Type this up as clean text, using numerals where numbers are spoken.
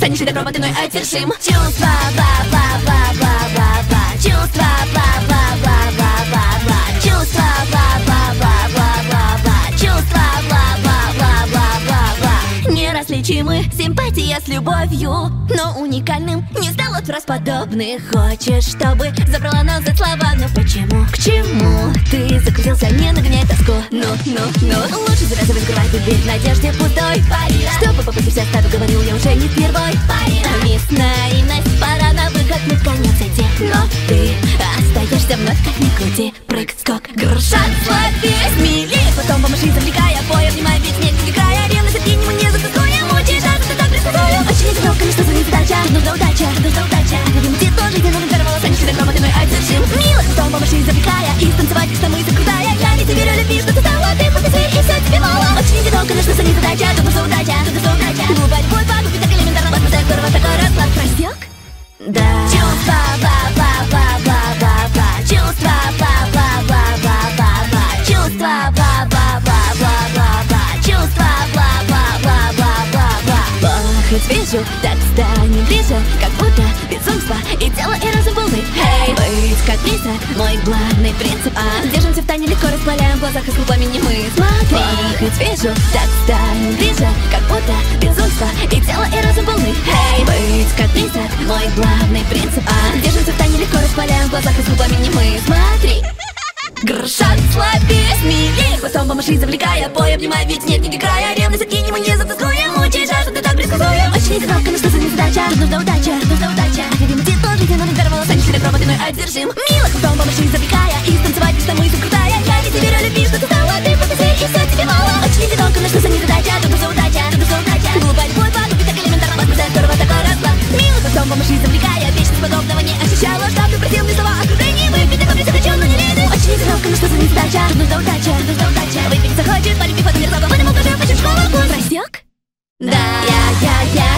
станешь ли добром, а ты мной одержим. Чувства, бла-бла-бла-бла-бла-бла. Чувства, бла-бла-бла-бла-бла-бла. Чувства, бла-бла-бла-бла-бла-бла. Чувства, бла-бла-бла-бла-бла-бла. Неразличимы симпатия с любовью, но уникальным не стал от фраз подобных. Хочешь, чтобы забрала назад слова, но почему? К чему? Ты закрутился, не нагоняй тоску. Ну, лучше завязывай, закрывай ты дверь в надежде пустой. Чтобы попасть все оставил, говорил я уже не впервой. Мисс наивность, пора на выход, мы в конец идти. Но ты остаешься вновь, как ни крути. Прыг, скок, грушат, слабее, смели. Потом помаши, завлекая, бой, обнимай, ведь нет ни края. Ревность от не мне затаскуя, мучаешь, а ты так предсказуем. Очень одинок, конечно, звонит задача. Нужна удача, а любимый ты тоже где нужен первого. Станешь ли добром, а ты мной одержим. Мило, потом помаши, завлекая, и станцевать, что мы закрутая. Я не тебе верю, любви, что ты стала, ты пописай, и все тебе мало. Очень одинок, конечно, звонит задача. Тут нужна удача. Глупать бой, погубить так элементарно. Вас поставит здорово, такой расклад. Просек? Да. Чувства, бла-бла-бла-бла-бла-бла. Чувства, бла-бла-бла-бла-бла-бла. Чувства, бла-бла-бла-бла-бла-бла. Чувства, бла-бла-бла-бла-бла-бла. Хоть вижу, так стань ближе, как будто безумство и тело, и разум полный. Эй, быть как призрак, мой главный принцип. Держимся в тайне, легко распаляем в глазах, и с пламени мы. Смотри, хоть вижу, так стань ближе, как будто безумство и тело, и разум полный. Эй, быть как призрак, мой главный принцип. Держимся в тайне, легко распаляем в глазах, и с пламени мы. Смотри. Грушат, слабее, смелее. Хвостом помаши, завлекая, бой, обнимай, ведь нет ни края. Ревность откинь, мы не затаскуем. Мучаешь, а что ты так предсказуем. Очень одинок, конечно, звонит задача. Тут нужна удача. А любимый ты тоже где нужен первого. Станешь ли добром, а ты мной одержим. Мило, хвостом помаши, завлекая, и станцевать, что мы закрутая. Я не тебе верю, любви, что ты стала, ты пописай, и все тебе мало. Очень одинок, конечно, звонит задача. Тут нужна удача. Глупать бой, погубить так элементарно. Вас поставит здорово, такой расклад. Мило, хвостом помаши, завлекая, вечность подобного не ощущала. Чтоб ты просил мне слова окружения, выпить такой присохочу, но не лезет. Очень одинок, конечно, звонит задача. Тут нужна удача. Выпить захочешь, полюбив, это не разлого. Мы не могу, что я хочу в школу. Просек? Да, я